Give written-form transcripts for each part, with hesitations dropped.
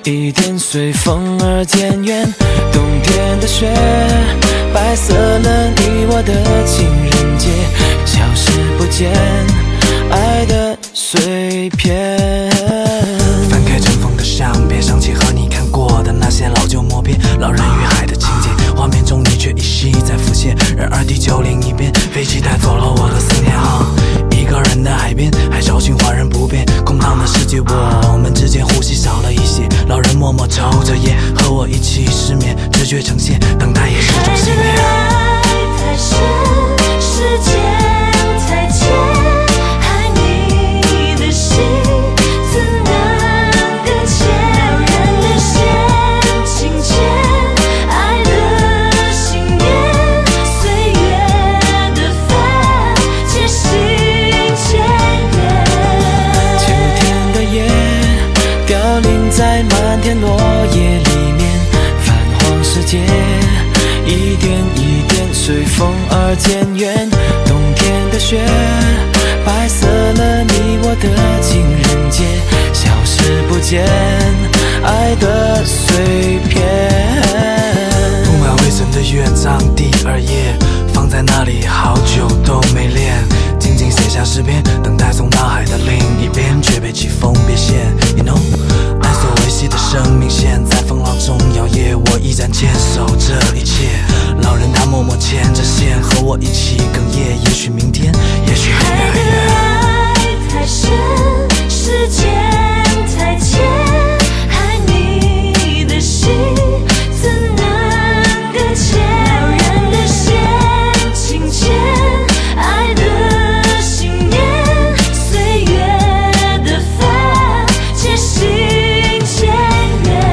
一点随风而渐远。冬天的雪白色了你我的情人节，消失不见爱的碎片。 翻开尘封的相片，想起和你看过的那些老旧默片，老人与海的情节，画面中你却依稀在浮现。然而地球另一边，飞机带走了我的思念。一个人的海边，海潮循环人不变，空荡的世界，我们之间呼吸少了一些。老人默默抽着烟，和我一起失眠，直觉呈现，等待也是种信念。 爱太深，时间太浅，爱你的心怎能搁浅？人的线轻牵，爱的信念，岁月的帆，渐行渐远。 秋天的叶凋零在漫天落叶里面，泛黄世界一点一点随风而渐远。冬天的雪白色了你我的情人节，消失不见爱的碎片。 铺满灰尘的乐章第2页，放在那里好久都没练，静静写下诗篇，等待从大海的另一边，却被起风别线。You know， 爱所维系的生命线在风浪中摇曳，我依然坚守这一切。老人他默默牵着线，和我一起哽咽。也许明天，也许很远很远。 爱太深，时间太浅，爱你的心怎能搁浅？人的线轻牵，爱的信念，岁月的帆，渐行渐远。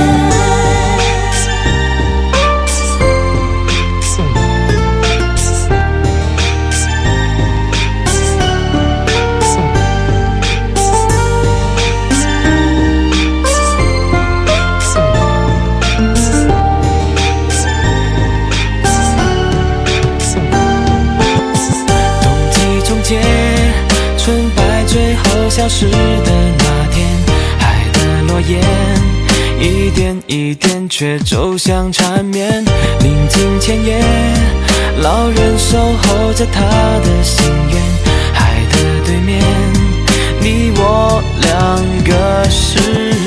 春白最后消失的那天，海的落叶一点一点却走向缠绵。临近前夜，老人守候着他的心愿，海的对面，你我2个世